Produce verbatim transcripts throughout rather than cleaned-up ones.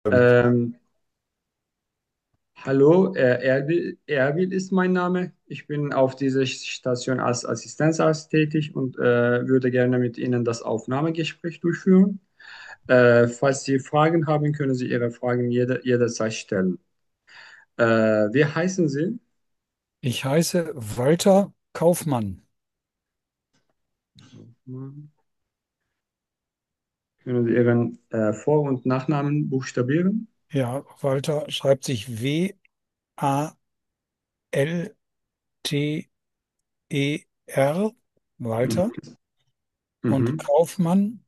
Ähm, Ähm, Hallo, äh, Erbil, Erbil ist mein Name. Ich bin auf dieser Station als Assistenzarzt tätig und äh, würde gerne mit Ihnen das Aufnahmegespräch durchführen. Äh, falls Sie Fragen haben, können Sie Ihre Fragen jede, jederzeit stellen. Äh, wie heißen Sie? Ich heiße Walter Kaufmann. Können Sie Ihren äh, Vor- und Nachnamen buchstabieren? Ja, Walter schreibt sich W A L T E R, Mhm. Walter, und Mhm. Kaufmann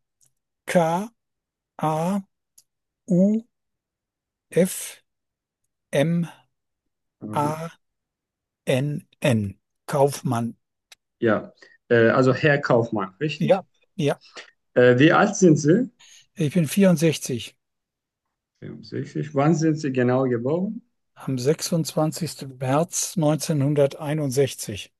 K A U F M A N N. Kaufmann. Ja, äh, also Herr Kaufmann, richtig? Ja, ja, Äh, wie alt sind Sie? ich bin vierundsechzig. vierundsechzig. Wann sind Sie genau geboren? Am sechsundzwanzigsten März neunzehnhunderteinundsechzig.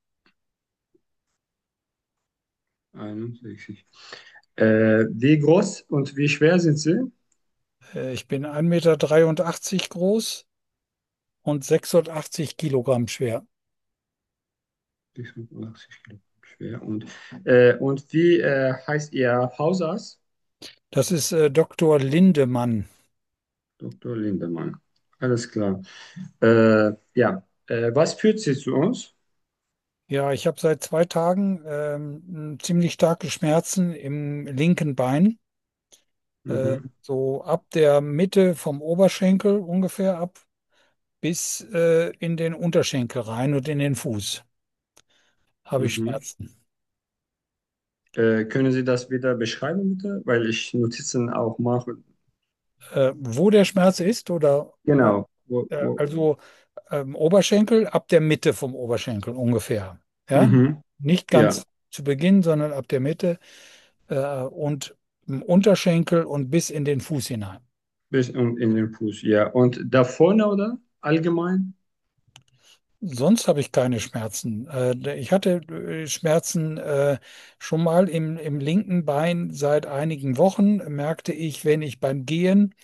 einundsechzig. Äh, wie groß und wie schwer sind Sie? Äh, Ich bin ein Meter dreiundachtzig groß und sechsundachtzig Kilogramm schwer. sechsundachtzig Kilo schwer. Und, äh, und wie äh, heißt Ihr Hausarzt? Das ist äh, Doktor Lindemann. Doktor Lindemann. Alles klar. Äh, ja, äh, was führt Sie zu uns? Ja, ich habe seit zwei Tagen ähm, ziemlich starke Schmerzen im linken Bein. Äh, Mhm. so ab der Mitte vom Oberschenkel ungefähr ab bis äh, in den Unterschenkel rein und in den Fuß habe ich Mhm. Schmerzen. Äh, können Sie das wieder beschreiben, bitte? Weil ich Notizen auch mache. Äh, wo der Schmerz ist oder Genau. Wo, äh, wo. also ähm, Oberschenkel ab der Mitte vom Oberschenkel ungefähr. Ja, Mhm. nicht Ja, ganz zu Beginn, sondern ab der Mitte äh, und im Unterschenkel und bis in den Fuß hinein. bis in, in den Fuß. Ja. Und da vorne, oder? Allgemein? Sonst habe ich keine Schmerzen. Äh, ich hatte äh, Schmerzen äh, schon mal im, im linken Bein seit einigen Wochen, merkte ich, wenn ich beim Gehen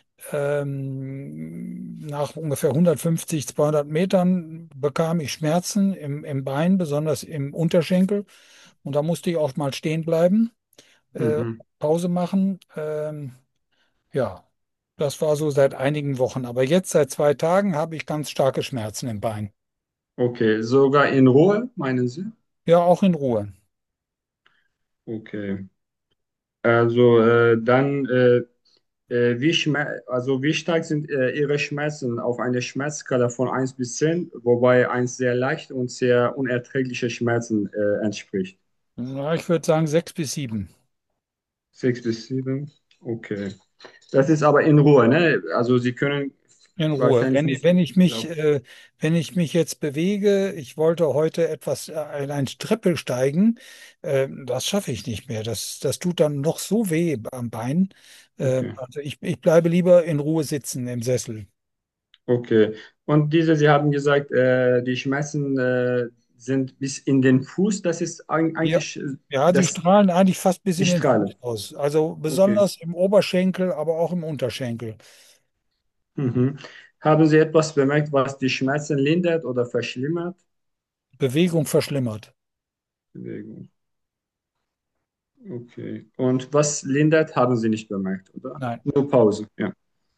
ähm, nach ungefähr hundertfünfzig, zweihundert Metern bekam ich Schmerzen im, im Bein, besonders im Unterschenkel. Und da musste ich auch mal stehen bleiben, äh, Mhm. Pause machen. Ähm, ja, das war so seit einigen Wochen. Aber jetzt seit zwei Tagen habe ich ganz starke Schmerzen im Bein. Okay, sogar in Ruhe, meinen Sie? Ja, auch in Ruhe. Okay. Also äh, dann, äh, äh, wie schmer also wie stark sind äh, Ihre Schmerzen auf einer Schmerzskala von eins bis zehn, wobei eins sehr leicht und sehr unerträgliche Schmerzen äh, entspricht? Ja, ich würde sagen sechs bis sieben. sechs bis sieben. Okay. Das ist aber in Ruhe, ne? Also Sie können In Ruhe. wahrscheinlich Wenn ich, nicht wenn ich mich, auf. äh, wenn ich mich jetzt bewege, ich wollte heute etwas, äh, in eine Treppe steigen, äh, das schaffe ich nicht mehr. Das, das tut dann noch so weh am Bein. Äh, Okay. also ich, ich bleibe lieber in Ruhe sitzen im Sessel. Okay. Und diese, Sie haben gesagt, äh, die Schmerzen äh, sind bis in den Fuß. Das ist eig- Ja, eigentlich äh, ja, die das, strahlen eigentlich fast bis die in den Strahle. Fuß aus. Also Okay. besonders im Oberschenkel, aber auch im Unterschenkel. Mhm. Haben Sie etwas bemerkt, was die Schmerzen lindert oder verschlimmert? Bewegung verschlimmert. Bewegung. Okay. Und was lindert, haben Sie nicht bemerkt, oder? Nein. Nur Pause. Ja.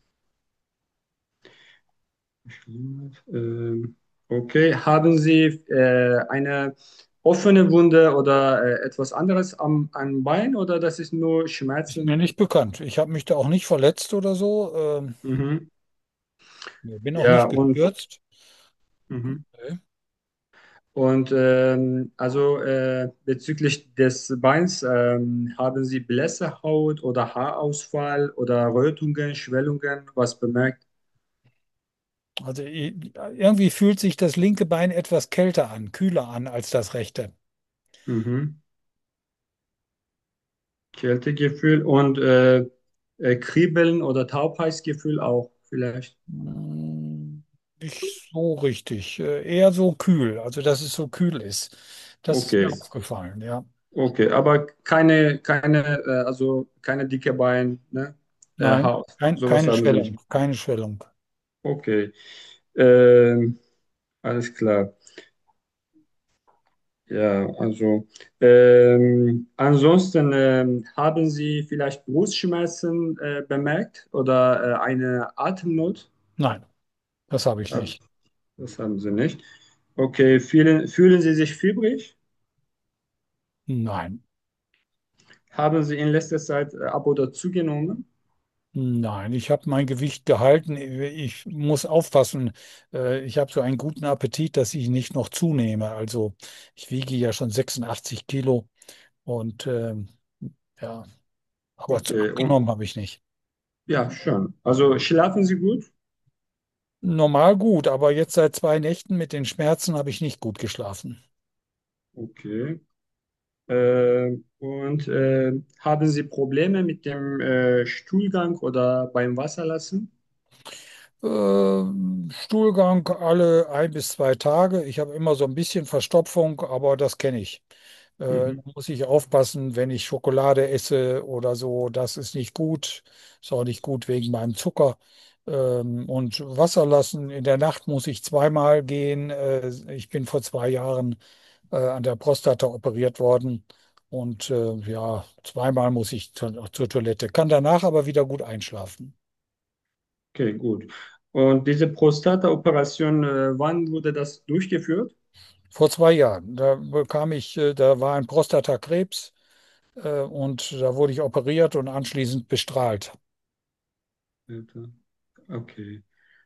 Verschlimmert. Ähm, okay. Haben Sie äh, eine offene Wunde oder äh, etwas anderes am, am Bein oder das ist nur Ist mir Schmerzen? nicht bekannt. Ich habe mich da auch nicht verletzt oder so. Ähm, Mhm. bin auch Ja, nicht und, gestürzt. mhm. Okay. Und ähm, also äh, bezüglich des Beins, ähm, haben Sie Blässerhaut oder Haarausfall oder Rötungen, Schwellungen, was bemerkt? Also i- irgendwie fühlt sich das linke Bein etwas kälter an, kühler an als das rechte. Mhm. Kältegefühl und äh, äh, Kribbeln oder Taubheitsgefühl auch vielleicht. Hm, nicht so richtig. Äh, Eher so kühl, also dass es so kühl ist. Das ist mir Okay, aufgefallen, ja. okay, aber keine, keine, äh, also keine dicke Beine, ne? äh, Nein, Haut. kein, Sowas keine haben Sie nicht. Schwellung, keine Schwellung. Okay, ähm, alles klar. Ja, also ähm, ansonsten ähm, haben Sie vielleicht Brustschmerzen äh, bemerkt oder äh, eine Atemnot? Nein, das habe ich Ja, nicht. das haben Sie nicht. Okay, fühlen, fühlen Sie sich fiebrig? Nein, Haben Sie in letzter Zeit äh, ab oder zugenommen? nein, ich habe mein Gewicht gehalten. Ich muss aufpassen. Äh, Ich habe so einen guten Appetit, dass ich nicht noch zunehme. Also ich wiege ja schon sechsundachtzig Kilo und ähm, ja, aber zu- Okay, und abgenommen habe ich nicht. ja, schon. Also schlafen Sie gut? Normal gut, aber jetzt seit zwei Nächten mit den Schmerzen habe ich nicht gut geschlafen. Okay. Äh, und äh, haben Sie Probleme mit dem äh, Stuhlgang oder beim Wasserlassen? Ähm, Stuhlgang alle ein bis zwei Tage. Ich habe immer so ein bisschen Verstopfung, aber das kenne ich. Äh, Mhm. da muss ich aufpassen, wenn ich Schokolade esse oder so. Das ist nicht gut. Ist auch nicht gut wegen meinem Zucker. Ähm, und Wasser lassen. In der Nacht muss ich zweimal gehen. Äh, ich bin vor zwei Jahren äh, an der Prostata operiert worden. Und äh, ja, zweimal muss ich zur, zur Toilette. Kann danach aber wieder gut einschlafen. Okay, gut. Und diese Prostata-Operation, äh, wann wurde das durchgeführt? Vor zwei Jahren. Da bekam ich, äh, da war ein Prostatakrebs äh, und da wurde ich operiert und anschließend bestrahlt. Okay.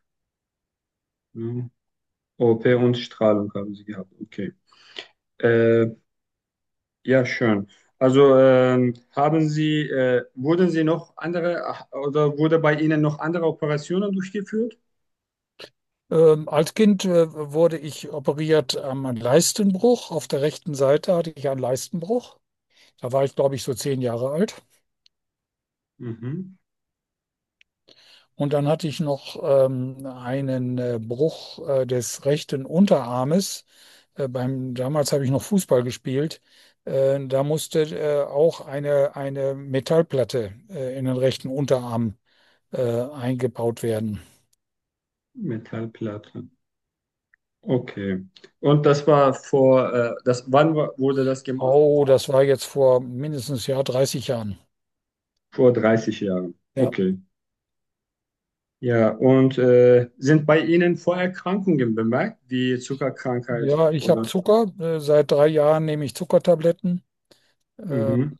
Ja. O P und Strahlung haben Sie gehabt. Okay. Äh, ja, schön. Also ähm, haben Sie, äh, wurden Sie noch andere oder wurde bei Ihnen noch andere Operationen durchgeführt? Ähm, als Kind äh, wurde ich operiert am Leistenbruch. Auf der rechten Seite hatte ich einen Leistenbruch. Da war ich, glaube ich, so zehn Jahre alt. Mhm. Und dann hatte ich noch ähm, einen äh, Bruch äh, des rechten Unterarmes. Äh, beim, damals habe ich noch Fußball gespielt. Äh, da musste äh, auch eine, eine Metallplatte äh, in den rechten Unterarm äh, eingebaut werden. Metallplatte. Okay. Und das war vor, äh, das, wann war, wurde das gemacht? Oh, das war jetzt vor mindestens ja dreißig Jahren. Vor dreißig Jahren. Ja, Okay. Ja, und äh, sind bei Ihnen Vorerkrankungen bemerkt, wie Zuckerkrankheit ja, ich habe oder? Zucker. Äh, seit drei Jahren nehme ich Zuckertabletten. Äh, Mhm.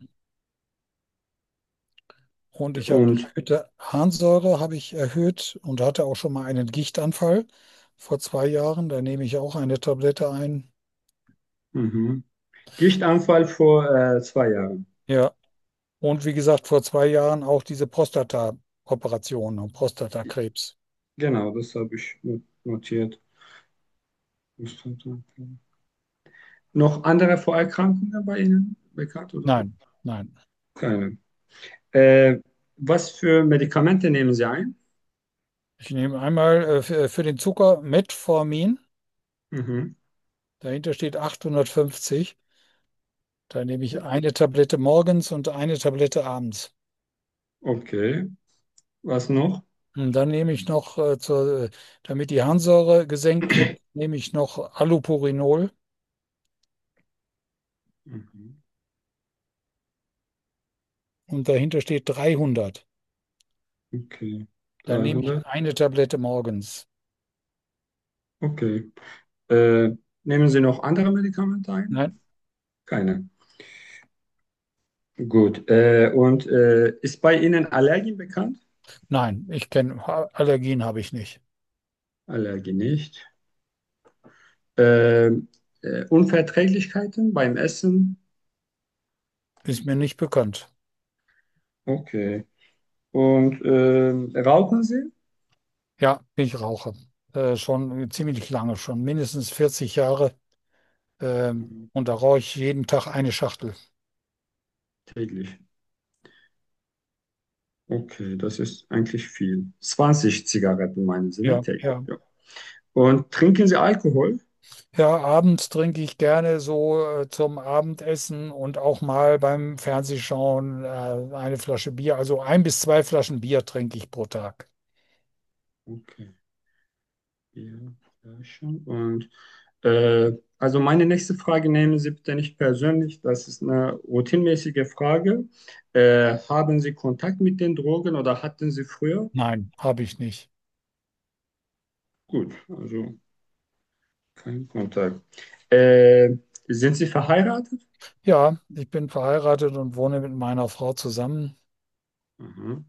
und ich habe Und erhöhte Harnsäure habe ich erhöht und hatte auch schon mal einen Gichtanfall vor zwei Jahren. Da nehme ich auch eine Tablette ein. mhm. Gichtanfall vor äh, zwei Jahren. Ja, und wie gesagt, vor zwei Jahren auch diese Prostata-Operation und Prostatakrebs. Genau, das habe ich no- notiert. Noch andere Vorerkrankungen bei Ihnen bekannt oder Nein, nein. keine? Äh, was für Medikamente nehmen Sie ein? Ich nehme einmal äh, für, für den Zucker Metformin. Mhm. Dahinter steht achthundertfünfzig. Da nehme ich eine Tablette morgens und eine Tablette abends. Okay. Was noch? Und dann nehme ich noch, äh, zur, äh, damit die Harnsäure gesenkt wird, nehme ich noch Allopurinol. Mhm. Und dahinter steht dreihundert. Okay. Dann nehme ich dreihundert. eine Tablette morgens. Okay. Äh, nehmen Sie noch andere Medikamente ein? Nein, Keine. Gut. Äh, und äh, ist bei Ihnen Allergien bekannt? nein, ich kenne Allergien habe ich nicht. Allergie nicht. Ähm, äh, Unverträglichkeiten beim Essen? Ist mir nicht bekannt. Okay. Und ähm, rauchen Sie? Ja, ich rauche. Äh, schon ziemlich lange, schon mindestens vierzig Jahre. Ähm, Mhm. und da rauche ich jeden Tag eine Schachtel. Täglich. Okay, das ist eigentlich viel. zwanzig Zigaretten meinen Sie, ne? Ja, Täglich. ja. Ja. Und trinken Sie Alkohol? Ja, abends trinke ich gerne so äh, zum Abendessen und auch mal beim Fernsehschauen äh, eine Flasche Bier. Also ein bis zwei Flaschen Bier trinke ich pro Tag. Okay, ja, ja schon. Und äh, also meine nächste Frage nehmen Sie bitte nicht persönlich, das ist eine routinemäßige Frage. Äh, haben Sie Kontakt mit den Drogen oder hatten Sie früher? Nein, habe ich nicht. Gut, also kein Kontakt. Äh, sind Sie verheiratet? Ja, ich bin verheiratet und wohne mit meiner Frau zusammen. Mhm.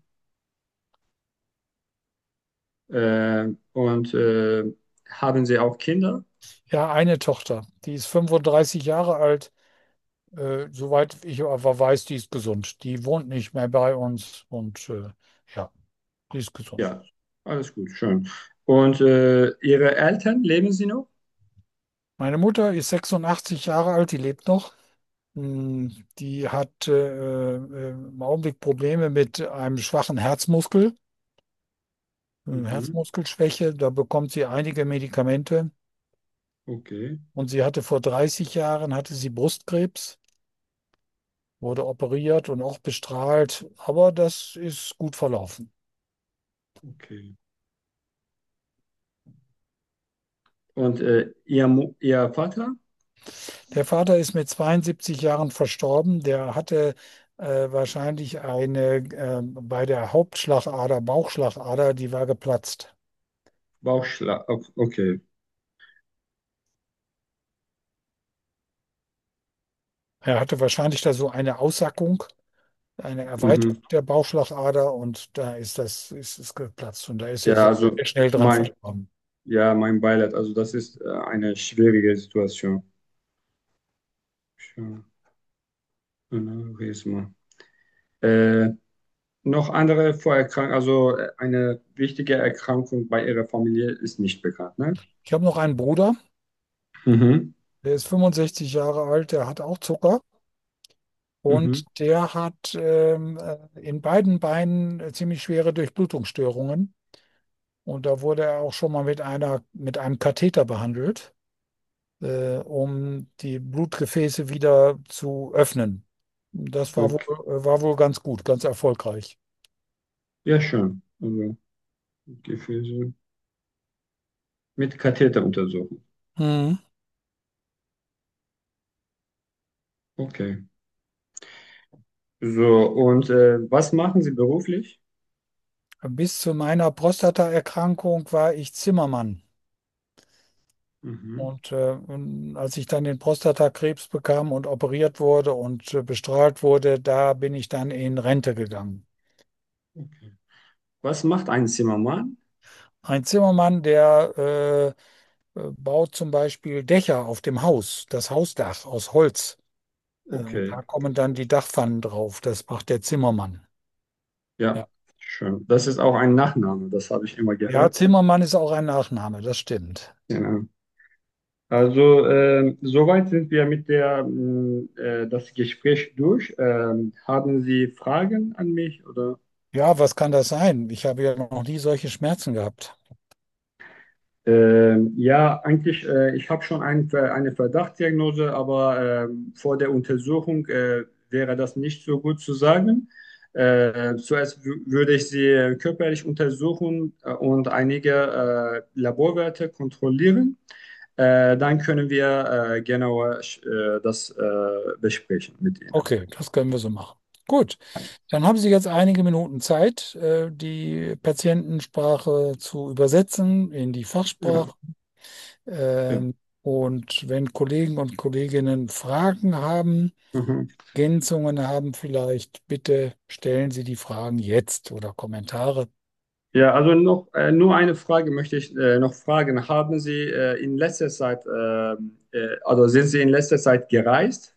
Äh, und äh, haben Sie auch Kinder? Ja, eine Tochter, die ist fünfunddreißig Jahre alt. Äh, soweit ich aber weiß, die ist gesund. Die wohnt nicht mehr bei uns und äh, ja, die ist gesund. Ja, alles gut, schön. Und äh, Ihre Eltern, leben sie noch? Meine Mutter ist sechsundachtzig Jahre alt, die lebt noch. Hm, Die hat äh, äh, im Augenblick Probleme mit einem schwachen Herzmuskel, äh, Mhm. Herzmuskelschwäche. Da bekommt sie einige Medikamente. Okay, Und sie hatte vor dreißig Jahren hatte sie Brustkrebs, wurde operiert und auch bestrahlt. Aber das ist gut verlaufen. okay. Und äh, Ihr, Mu- Ihr Vater? Der Vater ist mit zweiundsiebzig Jahren verstorben. Der hatte äh, wahrscheinlich eine äh, bei der Hauptschlagader, Bauchschlagader, die war geplatzt. Bauchschlag. Okay. Er hatte wahrscheinlich da so eine Aussackung, eine Mhm. Erweiterung der Bauchschlagader und da ist das, ist es geplatzt und da ist er Ja, sehr, also sehr schnell dran mein, verstorben. ja, mein Beileid. Also das ist äh, eine schwierige Situation. Schon, Aneurysma. Äh, noch andere Vorerkrankungen, also äh, eine wichtige Erkrankung bei Ihrer Familie ist nicht bekannt, ne? Ich habe noch einen Bruder, Mhm. der ist fünfundsechzig Jahre alt, der hat auch Zucker Mhm. und der hat ähm, äh, in beiden Beinen äh, ziemlich schwere Durchblutungsstörungen. Und da wurde er auch schon mal mit einer, mit einem Katheter behandelt, äh, um die Blutgefäße wieder zu öffnen. Das war wohl, Okay. äh, war wohl ganz gut, ganz erfolgreich. Ja, schön. Also Gefäße mit Katheter untersuchen. Mhm. Okay. So, und äh, was machen Sie beruflich? Bis zu meiner Prostataerkrankung war ich Zimmermann. Mhm. Und, äh, und als ich dann den Prostatakrebs bekam und operiert wurde und äh, bestrahlt wurde, da bin ich dann in Rente gegangen. Okay. Was macht ein Zimmermann? Ein Zimmermann, der äh, äh, baut zum Beispiel Dächer auf dem Haus, das Hausdach aus Holz. Äh, und Okay. da kommen dann die Dachpfannen drauf. Das macht der Zimmermann. Ja, Ja, schön. Das ist auch ein Nachname, das habe ich immer ja, gehört. Zimmermann ist auch ein Nachname, das stimmt. Genau. Also, ähm, soweit sind wir mit der, mh, äh, das Gespräch durch. Ähm, haben Sie Fragen an mich oder? Ja, was kann das sein? Ich habe ja noch nie solche Schmerzen gehabt. Ähm, ja, eigentlich, äh, ich habe schon ein, eine Verdachtsdiagnose, aber ähm, vor der Untersuchung äh, wäre das nicht so gut zu sagen. Äh, zuerst wü- würde ich Sie körperlich untersuchen äh, und einige äh, Laborwerte kontrollieren. Äh, dann können wir äh, genauer äh, das äh, besprechen mit Ihnen. Okay, das können wir so machen. Gut, dann haben Sie jetzt einige Minuten Zeit, äh, die Patientensprache zu übersetzen in die Ja, Fachsprache. ja. Ähm, und wenn Kollegen und Kolleginnen Fragen haben, Mhm. Ergänzungen haben vielleicht, bitte stellen Sie die Fragen jetzt oder Kommentare. Ja, also noch äh, nur eine Frage möchte ich äh, noch fragen. Haben Sie äh, in letzter Zeit, ähm, äh, also sind Sie in letzter Zeit gereist?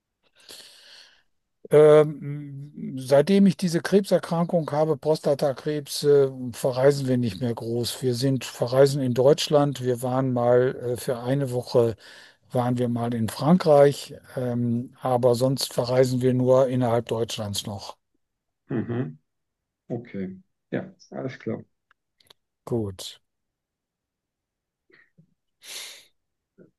Ähm, seitdem ich diese Krebserkrankung habe, Prostatakrebs, äh, verreisen wir nicht mehr groß. Wir sind verreisen in Deutschland. Wir waren mal äh, für eine Woche waren wir mal in Frankreich, ähm, aber sonst verreisen wir nur innerhalb Deutschlands noch. Mhm. Okay. Ja, alles klar. Gut.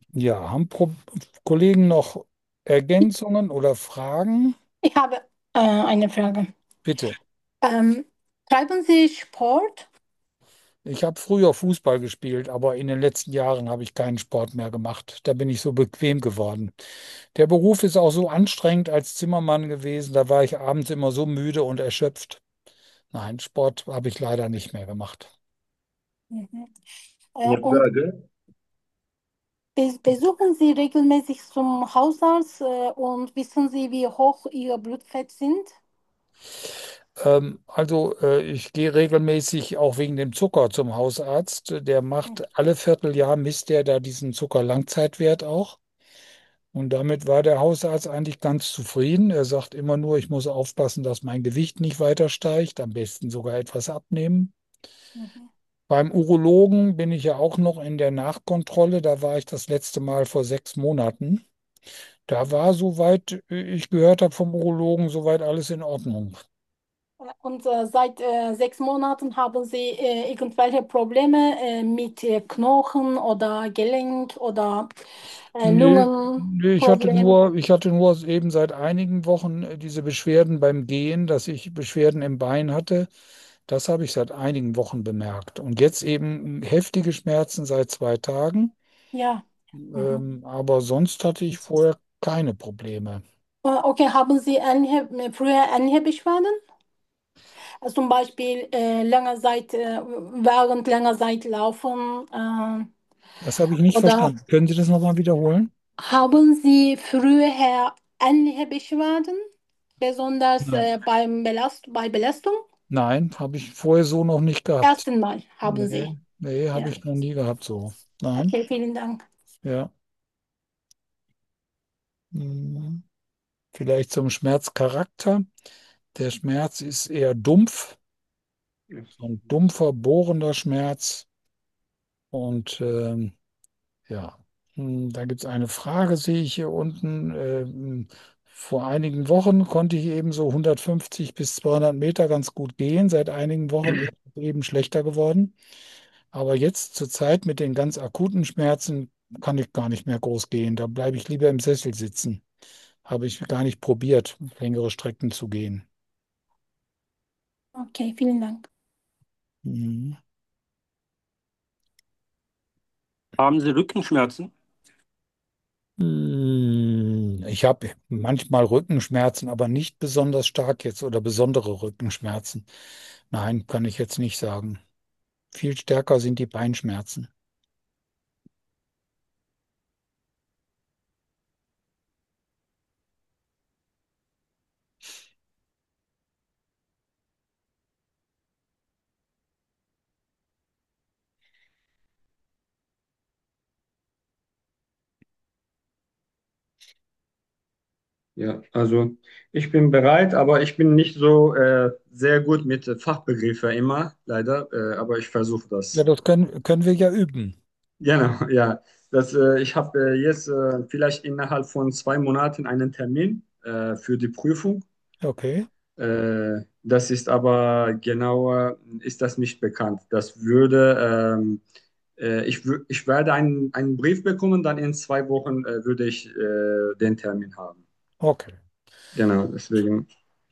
Ja, haben Pro Kollegen noch Ergänzungen oder Fragen? Ich habe äh, eine Frage. Bitte. Ähm, Treiben Sie Sport? Ich habe früher Fußball gespielt, aber in den letzten Jahren habe ich keinen Sport mehr gemacht. Da bin ich so bequem geworden. Der Beruf ist auch so anstrengend als Zimmermann gewesen. Da war ich abends immer so müde und erschöpft. Nein, Sport habe ich leider nicht mehr gemacht. Mhm. Äh, Eine und Frage. be besuchen Sie regelmäßig zum Hausarzt äh, und wissen Sie, wie hoch Ihr Blutfett sind? Ähm, also äh, ich gehe regelmäßig auch wegen dem Zucker zum Hausarzt. Der macht alle Vierteljahr, misst der da diesen Zuckerlangzeitwert auch. Und damit war der Hausarzt eigentlich ganz zufrieden. Er sagt immer nur, ich muss aufpassen, dass mein Gewicht nicht weiter steigt, am besten sogar etwas abnehmen. Mhm. Beim Urologen bin ich ja auch noch in der Nachkontrolle. Da war ich das letzte Mal vor sechs Monaten. Da war, soweit ich gehört habe vom Urologen, soweit alles in Ordnung. Und äh, seit äh, sechs Monaten haben Sie äh, irgendwelche Probleme äh, mit äh, Knochen oder Gelenk oder äh, Nee, nee, ich hatte Lungenproblem? nur, ich hatte nur eben seit einigen Wochen äh, diese Beschwerden beim Gehen, dass ich Beschwerden im Bein hatte. Das habe ich seit einigen Wochen bemerkt. Und jetzt eben heftige Schmerzen seit zwei Tagen. Ja. Mhm. Ähm, aber sonst hatte ich vorher keine Probleme. Äh, Okay, haben Sie Anheb früher Anhebeschwerden? Also zum Beispiel äh, länger Zeit, äh, während länger Zeit laufen. Äh, Das habe ich nicht oder verstanden. Können Sie das nochmal wiederholen? haben Sie früher Anhebeschwerden, besonders Nein. äh, beim Belast bei Belastung? Nein, habe ich vorher so noch nicht gehabt. Ersten Mal haben Sie. Nee, nee, habe Ja. ich noch nie gehabt so. Nein, Okay, vielen Dank. ja. Hm. Vielleicht zum Schmerzcharakter. Der Schmerz ist eher dumpf, so ein dumpfer, bohrender Schmerz. Und ähm, ja, hm, da gibt es eine Frage, sehe ich hier unten. Ähm, vor einigen Wochen konnte ich eben so hundertfünfzig bis zweihundert Meter ganz gut gehen. Seit einigen Wochen ist es eben schlechter geworden. Aber jetzt zur Zeit mit den ganz akuten Schmerzen kann ich gar nicht mehr groß gehen. Da bleibe ich lieber im Sessel sitzen. Habe ich gar nicht probiert, längere Strecken zu gehen. Okay, vielen Dank. Mhm. Haben Sie Rückenschmerzen? Hm, Ich habe manchmal Rückenschmerzen, aber nicht besonders stark jetzt oder besondere Rückenschmerzen. Nein, kann ich jetzt nicht sagen. Viel stärker sind die Beinschmerzen. Ja, also ich bin bereit, aber ich bin nicht so äh, sehr gut mit äh, Fachbegriffe immer, leider, äh, aber ich versuche Ja, das. das können, können wir ja üben. Genau, ja. Das, äh, ich habe äh, jetzt äh, vielleicht innerhalb von zwei Monaten einen Termin äh, für die Prüfung. Okay, Äh, das ist aber genauer, ist das nicht bekannt. Das würde, ähm, äh, ich, wü- ich werde einen, einen Brief bekommen, dann in zwei Wochen äh, würde ich äh, den Termin haben. okay. Genau, deswegen.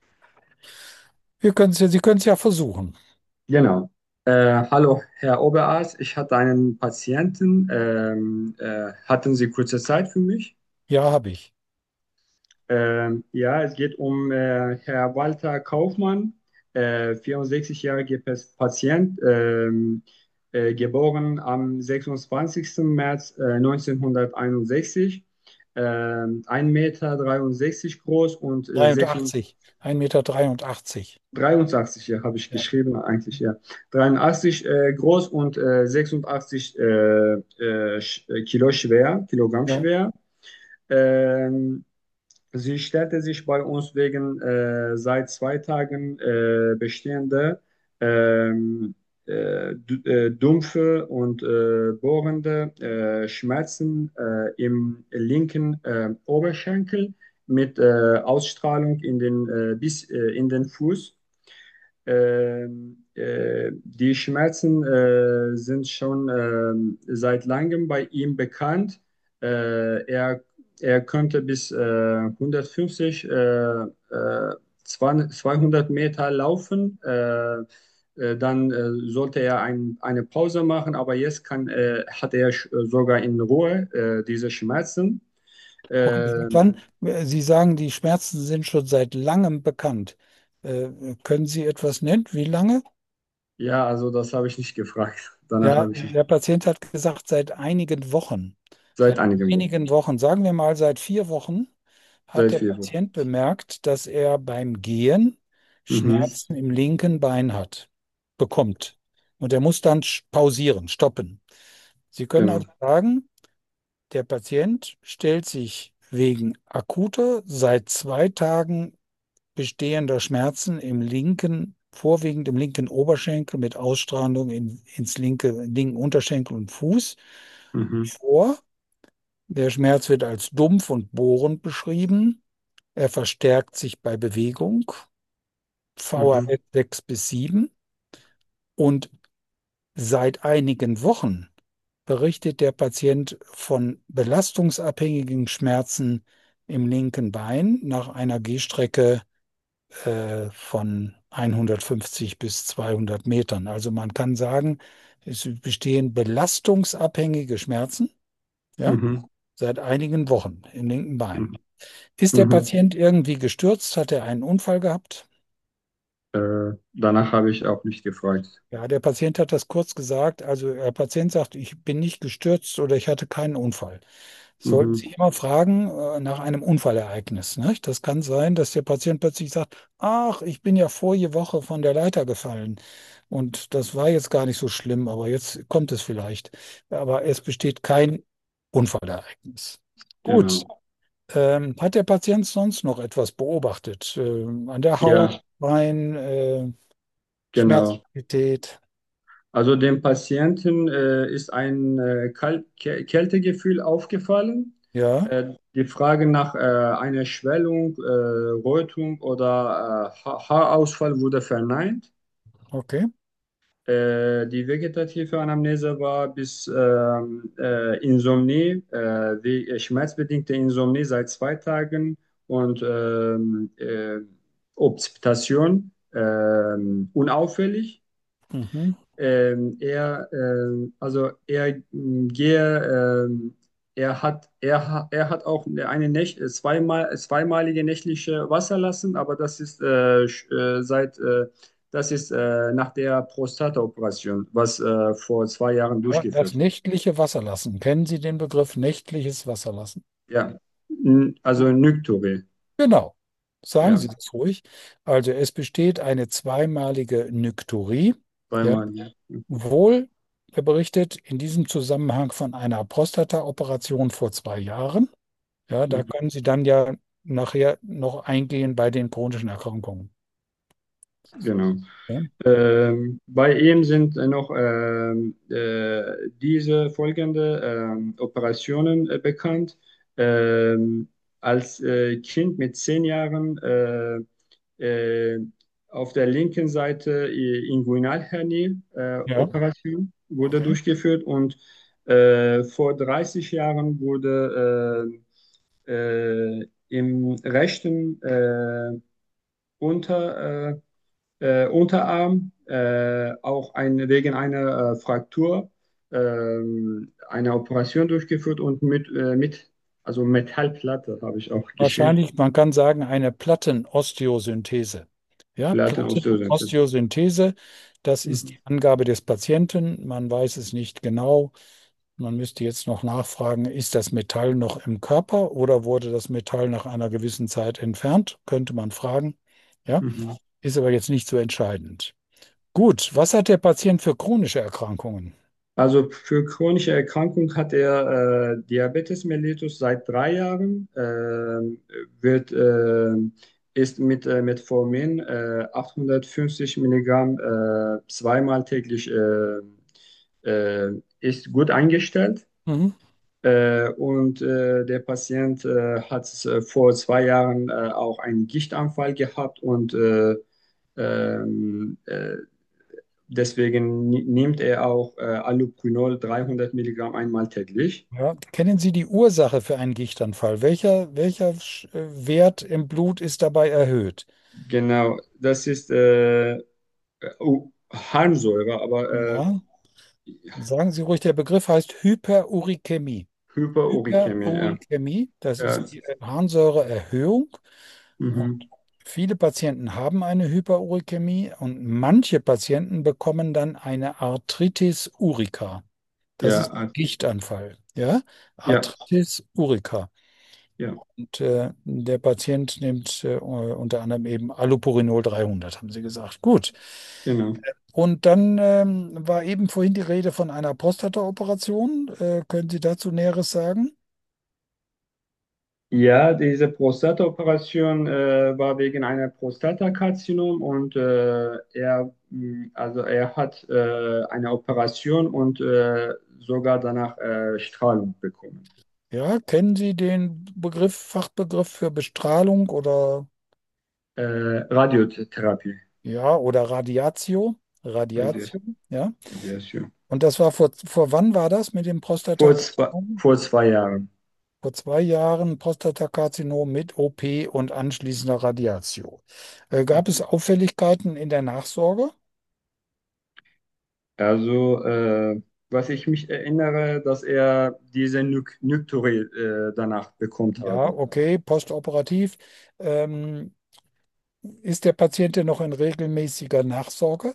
Wir können es ja, Sie können es ja versuchen. Genau. Äh, hallo, Herr Oberarzt, ich hatte einen Patienten. Ähm, äh, hatten Sie kurze Zeit für mich? Ja, habe ich. Ähm, ja, es geht um äh, Herr Walter Kaufmann, äh, vierundsechzig-jähriger Patient, ähm, äh, geboren am sechsundzwanzigsten März äh, neunzehnhunderteinundsechzig, ähm, ein Meter dreiundsechzig groß und äh, dreiundachtzig. ein Meter dreiundachtzig. dreiundachtzig, ja, habe ich Ja, geschrieben, eigentlich, ja. dreiundachtzig äh, groß und äh, sechsundachtzig äh, äh, sch- äh, Kilo schwer, Kilogramm ja. schwer. Ähm, sie stellte sich bei uns wegen äh, seit zwei Tagen äh, bestehende ähm, äh, du- äh, dumpfe und äh, bohrende äh, Schmerzen äh, im linken äh, Oberschenkel mit äh, Ausstrahlung in den, äh, bis äh, in den Fuß. Ähm, äh, die Schmerzen äh, sind schon ähm, seit langem bei ihm bekannt. Äh, er, er könnte bis äh, hundertfünfzig, äh, äh, zweihundert Meter laufen. Äh, äh, dann äh, sollte er ein, eine Pause machen, aber jetzt kann, äh, hat er sch- sogar in Ruhe äh, diese Schmerzen. Okay, seit Äh, wann? äh, Sie sagen, die Schmerzen sind schon seit langem bekannt. Äh, können Sie etwas nennen? Wie lange? ja, also das habe ich nicht gefragt. Danach Ja, habe ich der Patient hat gesagt, seit einigen Wochen. seit Seit einigen Wochen, einigen Wochen, sagen wir mal seit vier Wochen, hat seit der vier Wochen. Patient bemerkt, dass er beim Gehen Mhm, Schmerzen im linken Bein hat, bekommt. Und er muss dann sch- pausieren, stoppen. Sie können genau. also sagen, der Patient stellt sich wegen akuter, seit zwei Tagen bestehender Schmerzen im linken, vorwiegend im linken Oberschenkel mit Ausstrahlung in, ins linke, linken Unterschenkel und Fuß Mhm, vor. Der Schmerz wird als dumpf und bohrend beschrieben. Er verstärkt sich bei Bewegung, mhm, V H S sechs bis sieben. Und seit einigen Wochen berichtet der Patient von belastungsabhängigen Schmerzen im linken Bein nach einer Gehstrecke äh, von hundertfünfzig bis zweihundert Metern. Also man kann sagen, es bestehen belastungsabhängige Schmerzen, ja, mhm, seit einigen Wochen im linken Bein. mhm, Ist der mhm. Patient irgendwie gestürzt? Hat er einen Unfall gehabt? Äh, danach habe ich auch nicht gefragt. Ja, der Patient hat das kurz gesagt. Also der Patient sagt, ich bin nicht gestürzt oder ich hatte keinen Unfall. Sollten Mhm, Sie immer fragen äh, nach einem Unfallereignis. Ne? Das kann sein, dass der Patient plötzlich sagt, ach, ich bin ja vorige Woche von der Leiter gefallen und das war jetzt gar nicht so schlimm, aber jetzt kommt es vielleicht. Aber es besteht kein Unfallereignis. Gut. genau. Ähm, hat der Patient sonst noch etwas beobachtet? Ähm, an der Haut, Ja, Bein, äh, genau. Schmerzqualität? Also dem Patienten äh, ist ein äh, Kal Kä- Kältegefühl aufgefallen. Ja, Äh, die Frage nach äh, einer Schwellung, äh, Rötung oder äh, ha Haarausfall wurde verneint. okay. Äh, die vegetative Anamnese war bis ähm, äh, Insomnie, äh, wie, äh, schmerzbedingte Insomnie seit zwei Tagen und ähm, äh, Obstipation ähm, unauffällig. Mhm. Ähm, er, ähm, also er mh, gehe, ähm, er hat, er, ha- er hat auch eine Nächt, zweimal, zweimalige nächtliche Wasserlassen, aber das ist äh, sch- äh, seit, äh, das ist äh, nach der Prostata-Operation, was äh, vor zwei Jahren Ja, das durchgeführt wurde. nächtliche Wasserlassen. Kennen Sie den Begriff nächtliches Wasserlassen? Ja, N- also Nykture, Genau. Sagen ja, Sie das ruhig. Also es besteht eine zweimalige Nykturie. Ja, zweimal, ja. wohl, er berichtet in diesem Zusammenhang von einer Prostata-Operation vor zwei Jahren. Ja, da Mhm. können Sie dann ja nachher noch eingehen bei den chronischen Erkrankungen. Genau. Ja, Ähm, bei ihm sind äh, noch ähm, äh, diese folgende ähm, Operationen äh, bekannt. Ähm, als äh, Kind mit zehn Jahren äh, äh, auf der linken Seite äh, Inguinalhernie äh, ja, Operation wurde okay. durchgeführt und äh, vor dreißig Jahren wurde äh, äh, im rechten äh, unter äh, äh, Unterarm, äh, auch ein, wegen einer äh, Fraktur, ähm, eine Operation durchgeführt und mit, äh, mit also Metallplatte habe ich auch geschrieben. Wahrscheinlich, man kann sagen, eine Plattenosteosynthese. Ja, Platte und Osteosenthese. Plattenosteosynthese, das ist Mhm. die Angabe des Patienten. Man weiß es nicht genau. Man müsste jetzt noch nachfragen, ist das Metall noch im Körper oder wurde das Metall nach einer gewissen Zeit entfernt? Könnte man fragen. Ja, Mhm. ist aber jetzt nicht so entscheidend. Gut, was hat der Patient für chronische Erkrankungen? Also für chronische Erkrankung hat er äh, Diabetes mellitus seit drei Jahren, ähm, wird, äh, ist mit äh, Metformin äh, achthundertfünfzig Milligramm äh, zweimal täglich äh, äh, ist gut eingestellt. Mhm. Äh, und äh, der Patient äh, hat äh, vor zwei Jahren äh, auch einen Gichtanfall gehabt und äh, ähm, äh, deswegen ni- nimmt er auch äh, Allopurinol dreihundert Milligramm einmal täglich. Ja. Kennen Sie die Ursache für einen Gichtanfall? Welcher, welcher Sch- äh, Wert im Blut ist dabei erhöht? Genau, das ist äh, äh, oh, Harnsäure, aber äh, Ja, sagen Sie ruhig, der Begriff heißt Hyperurikämie. Hyperuricämie, ja. Hyperurikämie, das Ja. ist die äh, Harnsäureerhöhung. Und Mhm. viele Patienten haben eine Hyperurikämie und manche Patienten bekommen dann eine Arthritis uricaa. Das Ja, ist ein äh, Gichtanfall, ja? ja, Arthritis uricaa. ja, Und äh, der Patient nimmt äh, unter anderem eben Allopurinol dreihundert, haben Sie gesagt. Gut. genau. Und dann ähm, war eben vorhin die Rede von einer Prostata-Operation. Äh, können Sie dazu Näheres sagen? Ja, diese Prostata-Operation äh, war wegen einer Prostatakarzinom und äh, er, mh, also er hat äh, eine Operation und äh, sogar danach äh, Strahlung bekommen. Ja, kennen Sie den Begriff, Fachbegriff für Bestrahlung oder Äh, Radiotherapie, ja, oder Radiatio? Radi- Radiatio, ja. Radiation. Und das war vor, vor wann war das mit dem Vor zwei, Prostatakarzinom? vor zwei Jahren. Vor zwei Jahren Prostatakarzinom mit O P und anschließender Radiatio. Äh, gab es Auffälligkeiten in der Nachsorge? Also, äh, was ich mich erinnere, dass er diese Nyk Nykturie äh, danach bekommen Ja, habe. okay, postoperativ. Ähm, ist der Patient denn noch in regelmäßiger Nachsorge?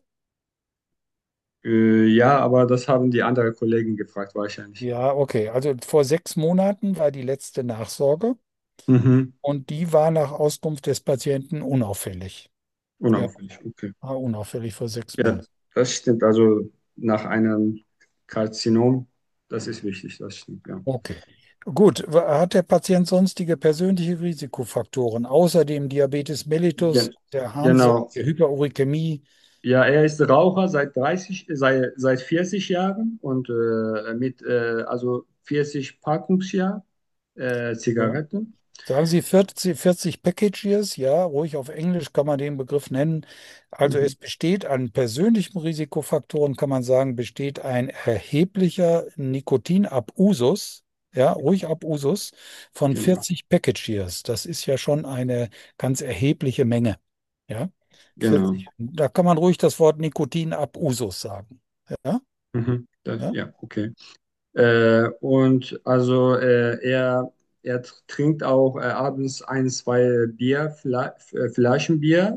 Äh, ja, aber das haben die anderen Kollegen gefragt wahrscheinlich. Ja, okay. Also vor sechs Monaten war die letzte Nachsorge Mhm. und die war nach Auskunft des Patienten unauffällig. Ja, Unauffällig, okay. war unauffällig vor sechs Ja, Monaten. das stimmt. Also nach einem Karzinom, das ist wichtig, das stimmt, ja. Okay. Gut. Wa- Hat der Patient sonstige persönliche Risikofaktoren, außer dem Diabetes mellitus, Gen der Harnsäure, genau. der Hyperurikämie? Ja, er ist Raucher seit dreißig, seit, seit vierzig Jahren und äh, mit äh, also vierzig Packungsjahr äh, Ja. Zigaretten. Sagen Sie vierzig, vierzig Package Years? Ja, ruhig auf Englisch kann man den Begriff nennen. Also Mhm. es besteht an persönlichen Risikofaktoren, kann man sagen, besteht ein erheblicher Nikotinabusus, ja, ruhig Abusus von Genau, vierzig Package Years. Das ist ja schon eine ganz erhebliche Menge. Ja, genau. vierzig. Da kann man ruhig das Wort Nikotinabusus sagen. Ja, Mhm. Das, ja, ja, okay. Äh, und also äh, er, er trinkt auch äh, abends ein, zwei Bier, Fla äh, Flaschen Bier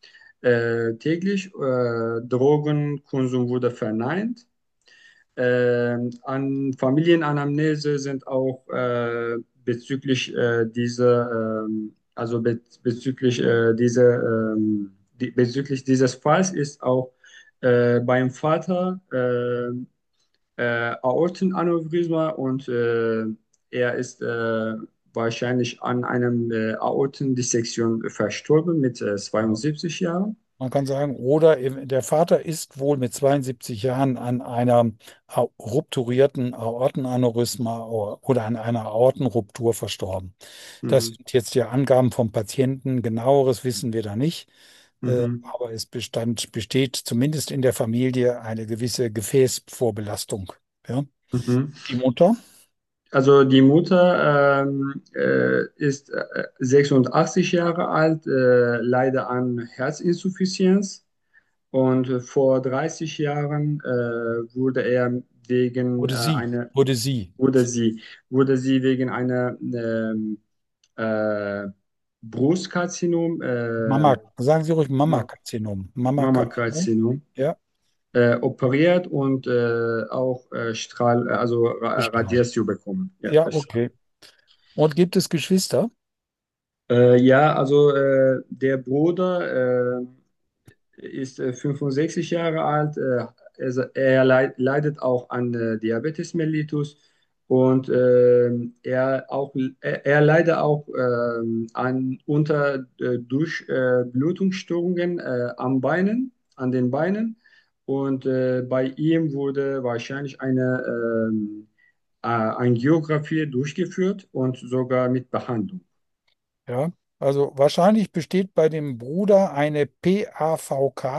äh, täglich. Äh, Drogenkonsum wurde verneint. Ähm, an Familienanamnese sind auch äh, bezüglich äh, dieser, ähm, also be bezüglich äh, dieser, ähm, die, bezüglich dieses Falls ist auch äh, beim Vater äh, äh, Aortenaneurysma und äh, er ist äh, wahrscheinlich an einem äh, Aortendissektion verstorben mit äh, ja. zweiundsiebzig Jahren. Man kann sagen, oder im- der Vater ist wohl mit zweiundsiebzig Jahren an einer au- rupturierten Aortenaneurysma o- oder an einer Aortenruptur verstorben. Das Mhm. sind jetzt die Angaben vom Patienten. Genaueres wissen wir da nicht. Äh, Mhm. aber es bestand, besteht zumindest in der Familie eine gewisse Gefäßvorbelastung. Ja. Mhm. Die Mutter, Also die Mutter ähm, äh, ist äh, sechsundachtzig Jahre alt, äh, leidet an Herzinsuffizienz und äh, vor dreißig Jahren äh, wurde er wegen äh, wurde sie, einer, wurde sie. wurde sie, wurde sie wegen einer ähm, äh, Brustkarzinom, äh, Mama, sagen Sie ruhig Ma- Mammakarzinom. Mammakarzinom. Mammakarzinom Ja, äh, operiert und äh, auch äh, Strahl, äh, also Ra bestrahlt. Radiation bekommen. Ja, Ja, bestrahlt. okay. Und gibt es Geschwister? Äh, ja, also äh, der Bruder äh, ist äh, fünfundsechzig Jahre alt. Äh, also er leid, leidet auch an äh, Diabetes mellitus und ähm, er auch er, er leidet auch ähm, an unter äh, durch äh, Blutungsstörungen äh, am Beinen, an den Beinen. Und äh, bei ihm wurde wahrscheinlich eine ähm, äh, Angiografie durchgeführt und sogar mit Behandlung. Ja, also wahrscheinlich besteht bei dem Bruder eine P A V K.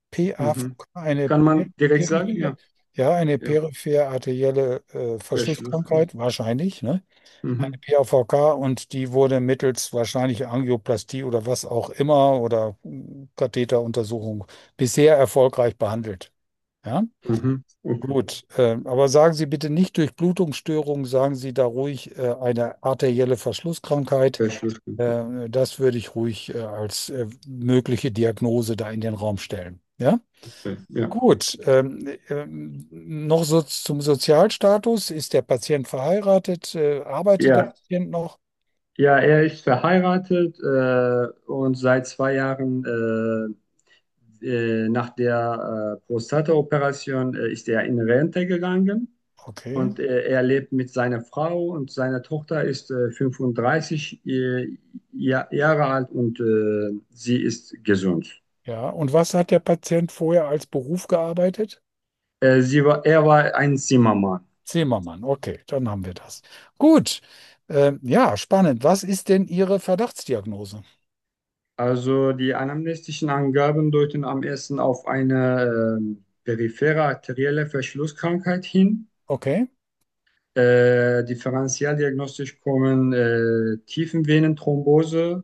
Mhm. P A V K, eine Kann man direkt sagen? periphere, Ja. ja, eine Ja. periphere arterielle äh, Verschluss. Verschlusskrankheit, wahrscheinlich, ne? Eine Mhm. P A V K, und die wurde mittels wahrscheinlich Angioplastie oder was auch immer oder äh, Katheteruntersuchung bisher erfolgreich behandelt. Ja, Mhm. Okay. gut. Äh, aber sagen Sie bitte nicht Durchblutungsstörungen, sagen Sie da ruhig äh, eine arterielle Verschlusskrankheit. Verschluss. Äh, das würde ich ruhig äh, als äh, mögliche Diagnose da in den Raum stellen. Ja? Okay. Ja. Gut. Ähm, ähm, noch so zum Sozialstatus. Ist der Patient verheiratet? Äh, arbeitet der Ja. Patient noch? Ja, er ist verheiratet äh, und seit zwei Jahren äh, äh, nach der äh, Prostata-Operation äh, ist er in Rente gegangen. Okay. Und äh, er lebt mit seiner Frau und seine Tochter ist äh, fünfunddreißig äh, Jahr, Jahre alt und äh, sie ist gesund. Ja. Und was hat der Patient vorher als Beruf gearbeitet? Äh, sie war, er war ein Zimmermann. Zimmermann. Okay, dann haben wir das. Gut. Ähm, ja, spannend. Was ist denn Ihre Verdachtsdiagnose? Also die anamnestischen Angaben deuten am ehesten auf eine ähm, periphere arterielle Verschlusskrankheit hin. Okay. Äh, differentialdiagnostisch kommen äh, Tiefenvenenthrombose,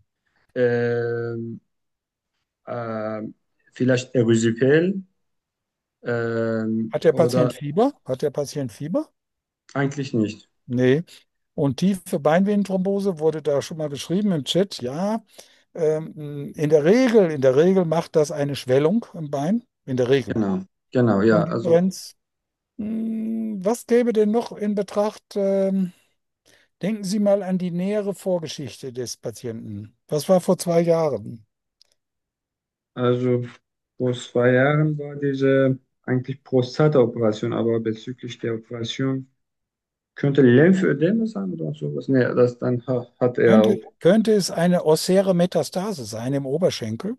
ähm, äh, vielleicht Erysipel ähm, Hat der Patient oder Fieber? Hat der Patient Fieber? eigentlich nicht. Nee. Und tiefe Beinvenenthrombose wurde da schon mal geschrieben im Chat. Ja. Ähm, in der Regel, in der Regel macht das eine Schwellung im Bein. In der Regel. Genau, genau, ja. Also, Indifferenz. Hm, was gäbe denn noch in Betracht? Ähm, denken Sie mal an die nähere Vorgeschichte des Patienten. Was war vor zwei Jahren? also vor zwei Jahren war diese eigentlich Prostata-Operation, aber bezüglich der Operation könnte Lymphödem sein oder sowas. Nee, das dann ha- hat er Könnte, auch. könnte es eine ossere Metastase sein im Oberschenkel?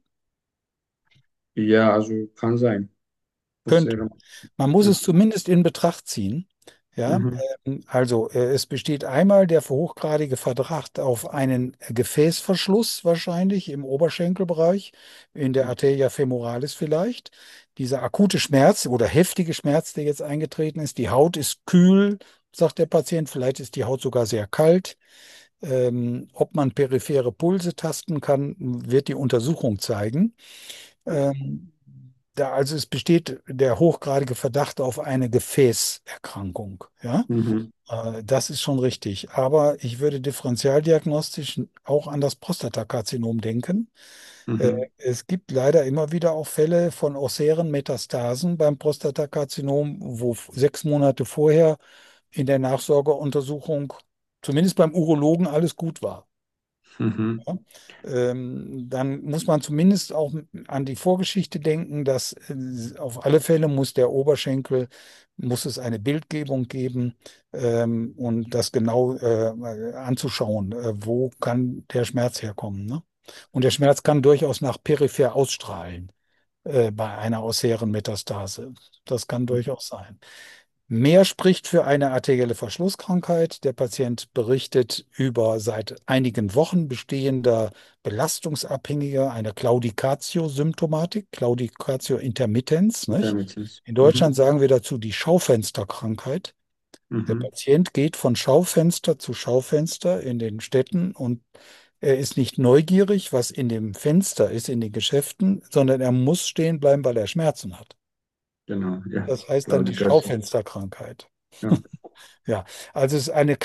Ja, also kann sein. Das Könnte. wäre. Man muss Ja. es zumindest in Betracht ziehen. Ja, Mhm. ähm, also äh, es besteht einmal der hochgradige Verdacht auf einen Gefäßverschluss wahrscheinlich im Oberschenkelbereich, in der Arteria femoralis vielleicht. Dieser akute Schmerz oder heftige Schmerz, der jetzt eingetreten ist. Die Haut ist kühl, sagt der Patient. Vielleicht ist die Haut sogar sehr kalt. Ähm, ob man periphere Pulse tasten kann, wird die Untersuchung zeigen. Ähm, da, also es besteht der hochgradige Verdacht auf eine Gefäßerkrankung. Ja, Mhm. äh, das ist schon richtig. Aber ich würde differentialdiagnostisch auch an das Prostatakarzinom denken. Äh, Mhm. es gibt leider immer wieder auch Fälle von ossären Metastasen beim Prostatakarzinom, wo f- sechs Monate vorher in der Nachsorgeuntersuchung, zumindest beim Urologen, alles gut war. Mhm. Ja. Ähm, dann muss man zumindest auch an die Vorgeschichte denken, dass äh, auf alle Fälle muss der Oberschenkel, muss es eine Bildgebung geben, ähm, und das genau äh, anzuschauen, äh, wo kann der Schmerz herkommen, ne? Und der Schmerz kann durchaus nach peripher ausstrahlen äh, bei einer ossären Metastase. Das kann durchaus sein. Mehr spricht für eine arterielle Verschlusskrankheit. Der Patient berichtet über seit einigen Wochen bestehender belastungsabhängiger, einer Claudicatio-Symptomatik, Claudicatio-Intermittenz, nicht? Intermittenz. In Mhm. Deutschland sagen wir dazu die Schaufensterkrankheit. Der Mhm. Patient geht von Schaufenster zu Schaufenster in den Städten und er ist nicht neugierig, was in dem Fenster ist, in den Geschäften, sondern er muss stehen bleiben, weil er Schmerzen hat. Genau, ja. Das heißt dann die Claudikation. Schaufensterkrankheit. Ja. Ja, also es ist eine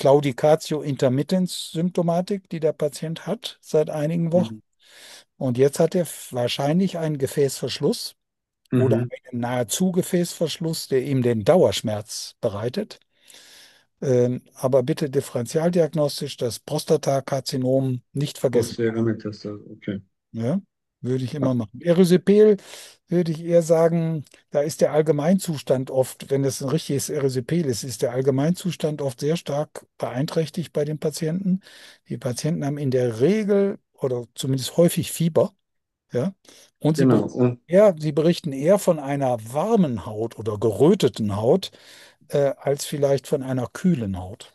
Claudicatio-Intermittenz-Symptomatik, die der Patient hat seit einigen Wochen. Mhm. Und jetzt hat er wahrscheinlich einen Gefäßverschluss oder Mhm. einen nahezu Gefäßverschluss, der ihm den Dauerschmerz bereitet. Ähm, aber bitte differentialdiagnostisch das Prostatakarzinom nicht vergessen. Posterior Metastase, okay. Ja, würde ich Ah, immer machen. Erysipel würde ich eher sagen, da ist der Allgemeinzustand oft, wenn es ein richtiges Erysipel ist, ist der Allgemeinzustand oft sehr stark beeinträchtigt bei den Patienten. Die Patienten haben in der Regel oder zumindest häufig Fieber, ja, und sie genau. berichten Und eher, sie berichten eher von einer warmen Haut oder geröteten Haut, äh, als vielleicht von einer kühlen Haut.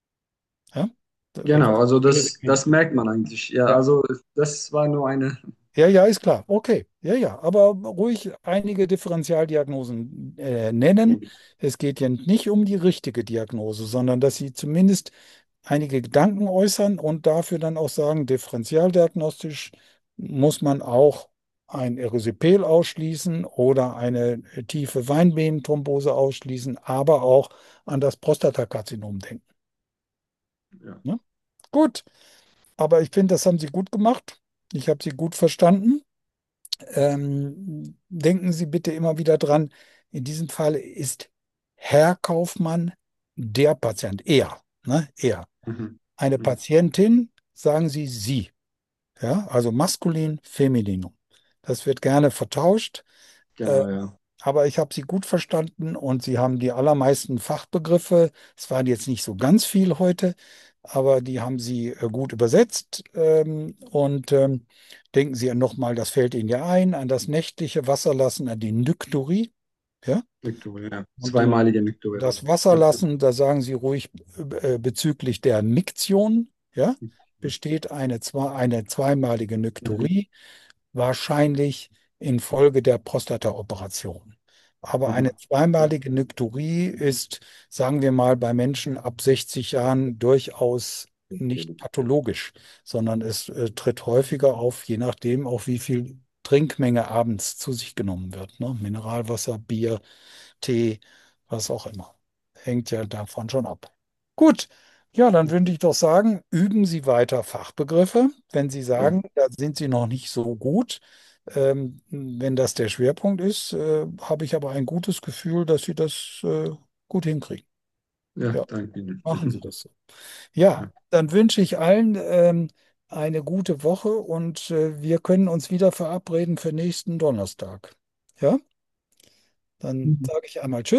Ja, wenn genau, es also das, Erysipel das gibt. merkt man eigentlich. Ja, Ja. also das war nur eine. Ja, ja, ist klar. Okay. Ja, ja. Aber ruhig einige Differentialdiagnosen äh, nennen. Es geht ja nicht um die richtige Diagnose, sondern dass Sie zumindest einige Gedanken äußern und dafür dann auch sagen, differentialdiagnostisch muss man auch ein Erysipel ausschließen oder eine tiefe Weinvenenthrombose ausschließen, aber auch an das Prostatakarzinom denken. Ja. Ne? Gut, aber ich finde, das haben Sie gut gemacht. Ich habe Sie gut verstanden. Ähm, denken Sie bitte immer wieder dran, in diesem Fall ist Herr Kaufmann der Patient, er, ne? Er. Mhm. Eine Mhm. Patientin, sagen Sie sie. Ja, also maskulin, femininum. Das wird gerne vertauscht, äh, Genau, ja. aber ich habe Sie gut verstanden und Sie haben die allermeisten Fachbegriffe. Es waren jetzt nicht so ganz viel heute, aber die haben Sie äh, gut übersetzt. Ähm, und ähm, denken Sie nochmal, das fällt Ihnen ja ein, an das nächtliche Wasserlassen, an die Nykturie. Ja? Nyktur, ja. Und die, Zweimalige Nyktur. das Wasserlassen, da sagen Sie ruhig äh, bezüglich der Miktion, ja, besteht eine, zwei, eine zweimalige Mhm. Nykturie, wahrscheinlich infolge der Prostataoperation. Aber eine Mhm. Ja. zweimalige Nykturie ist, sagen wir mal, bei Menschen ab sechzig Jahren durchaus nicht pathologisch, sondern es äh, tritt häufiger auf, je nachdem auch wie viel Trinkmenge abends zu sich genommen wird. Ne? Mineralwasser, Bier, Tee, was auch immer. Hängt ja davon schon ab. Gut, ja, dann würde ich doch sagen, üben Sie weiter Fachbegriffe. Wenn Sie Ja. sagen, da sind Sie noch nicht so gut, ähm, wenn das der Schwerpunkt ist, äh, habe ich aber ein gutes Gefühl, dass Sie das äh, gut hinkriegen. Ja, Ja, danke Ihnen. machen Sie das so. Ja, Ja. dann wünsche ich allen ähm, eine gute Woche und äh, wir können uns wieder verabreden für nächsten Donnerstag. Ja, dann Mhm. sage ich einmal Tschüss.